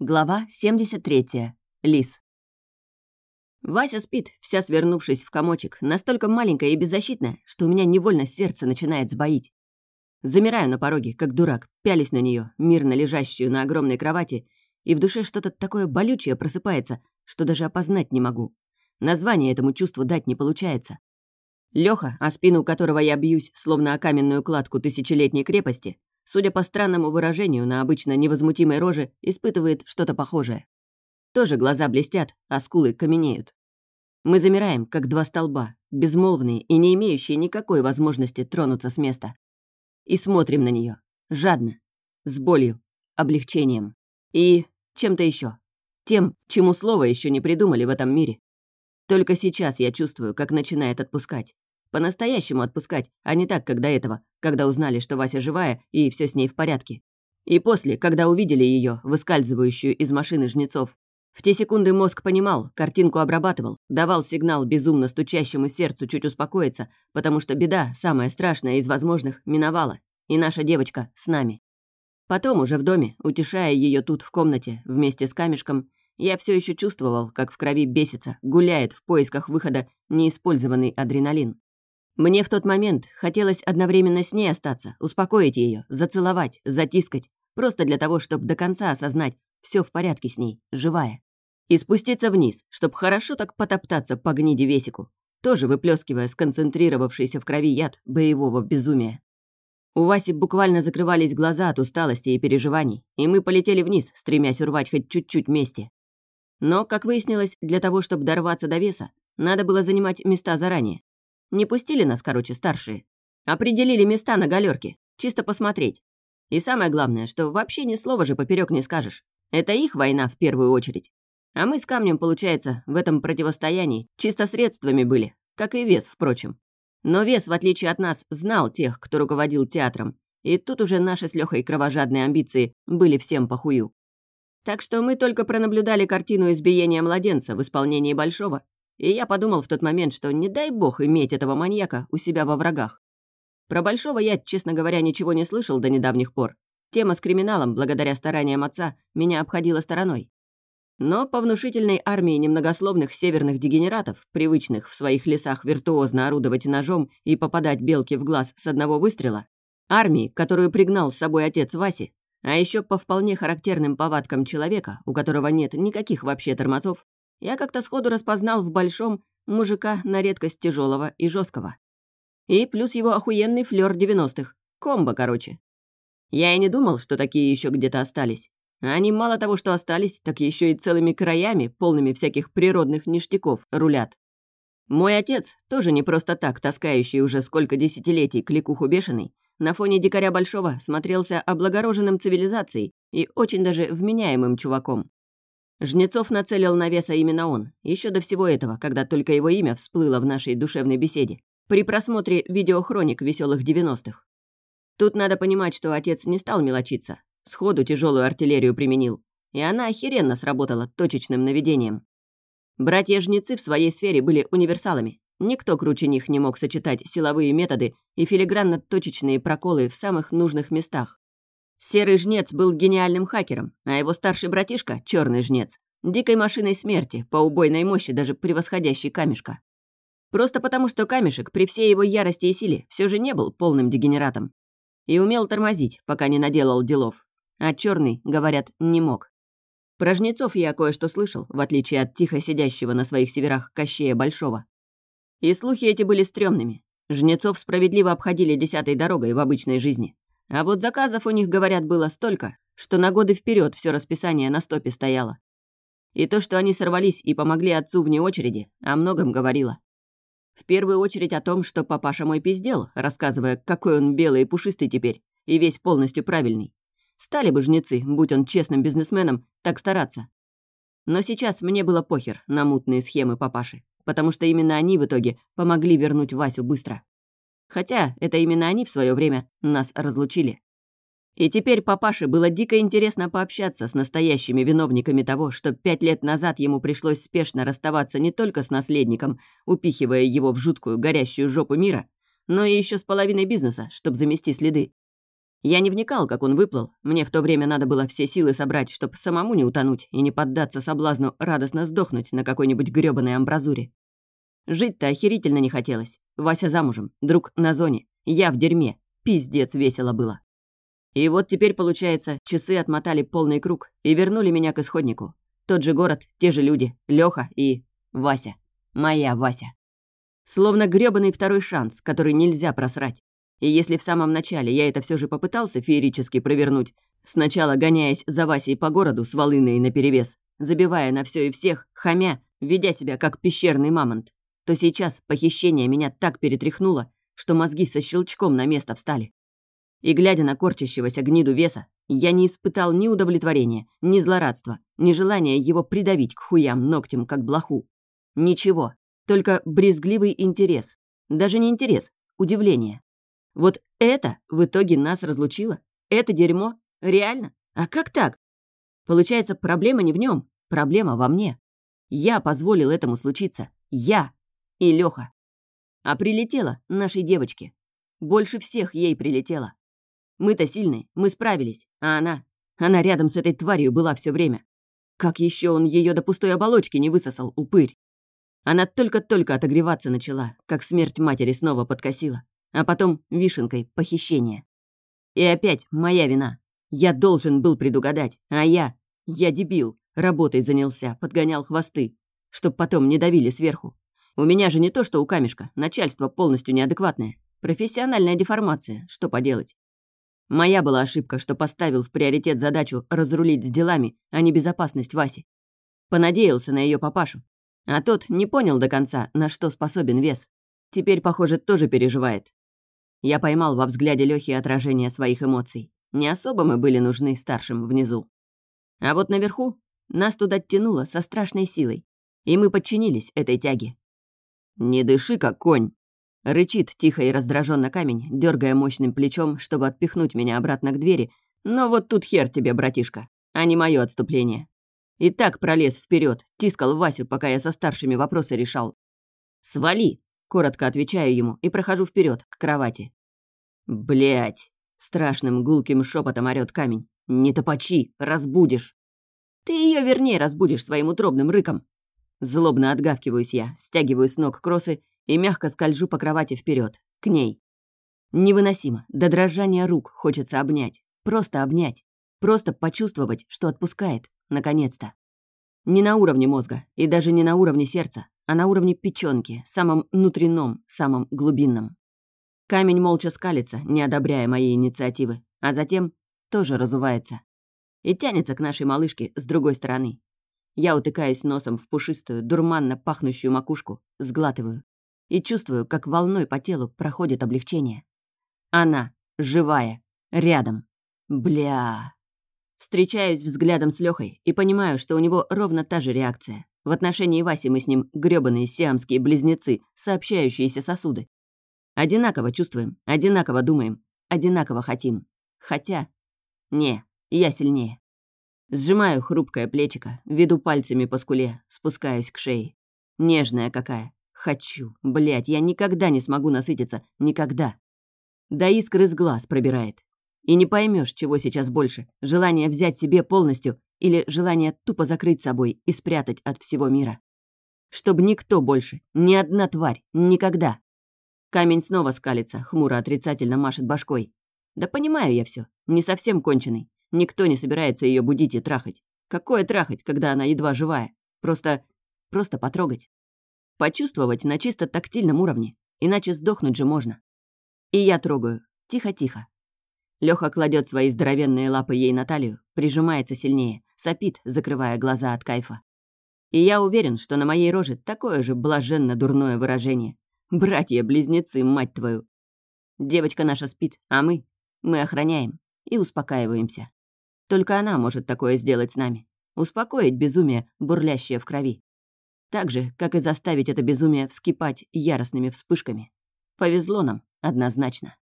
Глава 73. Лис. Вася спит, вся свернувшись в комочек, настолько маленькая и беззащитная, что у меня невольно сердце начинает сбоить. Замираю на пороге, как дурак, пялюсь на нее, мирно лежащую на огромной кровати, и в душе что-то такое болючее просыпается, что даже опознать не могу. Название этому чувству дать не получается. Лёха, о спину которого я бьюсь, словно о каменную кладку тысячелетней крепости, судя по странному выражению на обычно невозмутимой роже, испытывает что-то похожее. Тоже глаза блестят, а скулы каменеют. Мы замираем, как два столба, безмолвные и не имеющие никакой возможности тронуться с места. И смотрим на нее жадно, с болью, облегчением и чем-то еще. Тем, чему слова еще не придумали в этом мире. Только сейчас я чувствую, как начинает отпускать. По-настоящему отпускать, а не так, как до этого, когда узнали, что Вася живая и все с ней в порядке. И после, когда увидели ее, выскальзывающую из машины жнецов. В те секунды мозг понимал, картинку обрабатывал, давал сигнал безумно стучащему сердцу чуть успокоиться, потому что беда, самая страшная из возможных, миновала, и наша девочка с нами. Потом уже в доме, утешая ее тут в комнате вместе с камешком, я все еще чувствовал, как в крови бесится, гуляет в поисках выхода неиспользованный адреналин. Мне в тот момент хотелось одновременно с ней остаться, успокоить ее, зацеловать, затискать, просто для того, чтобы до конца осознать, все в порядке с ней, живая. И спуститься вниз, чтобы хорошо так потоптаться по гниде Весику, тоже выплескивая сконцентрировавшийся в крови яд боевого безумия. У Васи буквально закрывались глаза от усталости и переживаний, и мы полетели вниз, стремясь урвать хоть чуть-чуть мести. Но, как выяснилось, для того, чтобы дорваться до веса, надо было занимать места заранее. Не пустили нас, короче, старшие. Определили места на галерке, чисто посмотреть. И самое главное, что вообще ни слова же поперек не скажешь. Это их война в первую очередь. А мы с камнем, получается, в этом противостоянии чисто средствами были, как и вес, впрочем. Но вес, в отличие от нас, знал тех, кто руководил театром. И тут уже наши с Лёхой кровожадные амбиции были всем похую. Так что мы только пронаблюдали картину избиения младенца в исполнении Большого, и я подумал в тот момент, что не дай бог иметь этого маньяка у себя во врагах. Про Большого я, честно говоря, ничего не слышал до недавних пор. Тема с криминалом, благодаря стараниям отца, меня обходила стороной. Но по внушительной армии немногословных северных дегенератов, привычных в своих лесах виртуозно орудовать ножом и попадать белке в глаз с одного выстрела, армии, которую пригнал с собой отец Васи, а еще по вполне характерным повадкам человека, у которого нет никаких вообще тормозов, я как-то сходу распознал в Большом мужика на редкость тяжелого и жесткого. И плюс его охуенный флёр 90-х. Комбо, короче. Я и не думал, что такие еще где-то остались. Они мало того, что остались, так еще и целыми краями, полными всяких природных ништяков, рулят. Мой отец, тоже не просто так таскающий уже сколько десятилетий кликуху бешеный, на фоне дикаря Большого смотрелся облагороженным цивилизацией и очень даже вменяемым чуваком. Жнецов нацелил на веса именно он, еще до всего этого, когда только его имя всплыло в нашей душевной беседе, при просмотре видеохроник веселых 90-х. Тут надо понимать, что отец не стал мелочиться, сходу тяжелую артиллерию применил, и она охеренно сработала точечным наведением. Братья-жнецы в своей сфере были универсалами, никто круче них не мог сочетать силовые методы и филигранно-точечные проколы в самых нужных местах. Серый жнец был гениальным хакером, а его старший братишка, черный жнец, дикой машиной смерти, по убойной мощи даже превосходящей камешка. Просто потому, что камешек при всей его ярости и силе все же не был полным дегенератом. И умел тормозить, пока не наделал делов. А черный, говорят, не мог. Про жнецов я кое-что слышал, в отличие от тихо сидящего на своих северах Кощея Большого. И слухи эти были стрёмными. Жнецов справедливо обходили 10-й дорогой в обычной жизни. А вот заказов у них, говорят, было столько, что на годы вперед все расписание на стопе стояло. И то, что они сорвались и помогли отцу вне очереди, о многом говорило. В первую очередь о том, что папаша мой пиздел, рассказывая, какой он белый и пушистый теперь, и весь полностью правильный. Стали бы жнецы, будь он честным бизнесменом, так стараться. Но сейчас мне было похер на мутные схемы папаши, потому что именно они в итоге помогли вернуть Васю быстро. Хотя это именно они в свое время нас разлучили. И теперь папаше было дико интересно пообщаться с настоящими виновниками того, что 5 лет назад ему пришлось спешно расставаться не только с наследником, упихивая его в жуткую горящую жопу мира, но и еще с половиной бизнеса, чтобы замести следы. Я не вникал, как он выплыл. Мне в то время надо было все силы собрать, чтобы самому не утонуть и не поддаться соблазну радостно сдохнуть на какой-нибудь грёбаной амбразуре. Жить-то охерительно не хотелось. Вася замужем, друг на зоне, я в дерьме. Пиздец весело было. И вот теперь, получается, часы отмотали полный круг и вернули меня к исходнику. Тот же город, те же люди, Лёха и Вася. Моя Вася. Словно грёбаный второй шанс, который нельзя просрать. И если в самом начале я это все же попытался феерически провернуть, сначала гоняясь за Васей по городу с волыной наперевес, забивая на все и всех, хамя, ведя себя как пещерный мамонт, то сейчас похищение меня так перетряхнуло, что мозги со щелчком на место встали. И глядя на корчащегося гниду веса, я не испытал ни удовлетворения, ни злорадства, ни желания его придавить к хуям ногтем, как блоху. Ничего, только брезгливый интерес. Даже не интерес, удивление. Вот это в итоге нас разлучило? Это дерьмо? Реально? А как так? Получается, проблема не в нем, проблема во мне. Я позволил этому случиться. Я и Лёха. А прилетело нашей девочке. Больше всех ей прилетело. Мы-то сильные, мы справились, а она рядом с этой тварью была все время. Как еще он ее до пустой оболочки не высосал, упырь? Она только-только отогреваться начала, как смерть матери снова подкосила. А потом вишенкой похищение. И опять моя вина. Я должен был предугадать, а я дебил, работой занялся, подгонял хвосты, чтоб потом не давили сверху. У меня же не то, что у камешка, начальство полностью неадекватное. Профессиональная деформация, что поделать. Моя была ошибка, что поставил в приоритет задачу разрулить с делами, а не безопасность Васи. Понадеялся на ее папашу. А тот не понял до конца, на что способен вес. Теперь, похоже, тоже переживает. Я поймал во взгляде Лёхи отражение своих эмоций. Не особо мы были нужны старшим внизу. А вот наверху нас туда тянуло со страшной силой. И мы подчинились этой тяге. «Не дыши, как конь!» Рычит тихо и раздраженно камень, дергая мощным плечом, чтобы отпихнуть меня обратно к двери. Но вот тут хер тебе, братишка, а не мое отступление. И так пролез вперед, тискал Васю, пока я со старшими вопросы решал. «Свали!» — коротко отвечаю ему и прохожу вперед к кровати. «Блядь!» — страшным гулким шепотом орёт камень. «Не топачи, разбудишь!» «Ты ее вернее разбудишь своим утробным рыком!» Злобно отгавкиваюсь я, стягиваю с ног кроссы и мягко скольжу по кровати вперед, к ней. Невыносимо, до дрожания рук хочется обнять, просто почувствовать, что отпускает, наконец-то. Не на уровне мозга и даже не на уровне сердца, а на уровне печёнки, самом внутреннем, самом глубинном. Камень молча скалится, не одобряя моей инициативы, а затем тоже разувается. И тянется к нашей малышке с другой стороны. Я утыкаюсь носом в пушистую, дурманно пахнущую макушку, сглатываю. И чувствую, как волной по телу проходит облегчение. Она, живая, рядом. Бля. Встречаюсь взглядом с Лёхой и понимаю, что у него ровно та же реакция. В отношении Васи мы с ним грёбаные сиамские близнецы, сообщающиеся сосуды. Одинаково чувствуем, одинаково думаем, одинаково хотим. Хотя... Не, я сильнее. Сжимаю хрупкое плечико, веду пальцами по скуле, спускаюсь к шее. Нежная какая. Хочу. Блядь, я никогда не смогу насытиться. Никогда. До искры с глаз пробирает. И не поймешь, чего сейчас больше. Желание взять себе полностью или желание тупо закрыть собой и спрятать от всего мира. Чтоб никто больше, ни одна тварь, никогда. Камень снова скалится, хмуро отрицательно машет башкой. Да понимаю я все, не совсем конченый. Никто не собирается ее будить и трахать. Какое трахать, когда она едва живая? Просто потрогать. Почувствовать на чисто тактильном уровне, иначе сдохнуть же можно. И я трогаю, тихо-тихо. Лёха кладет свои здоровенные лапы ей на талию, прижимается сильнее, сопит, закрывая глаза от кайфа. И я уверен, что на моей роже такое же блаженно-дурное выражение. Братья-близнецы, мать твою. Девочка наша спит, а мы охраняем и успокаиваемся. Только она может такое сделать с нами. Успокоить безумие, бурлящее в крови. Так же, как и заставить это безумие вскипать яростными вспышками. Повезло нам, однозначно.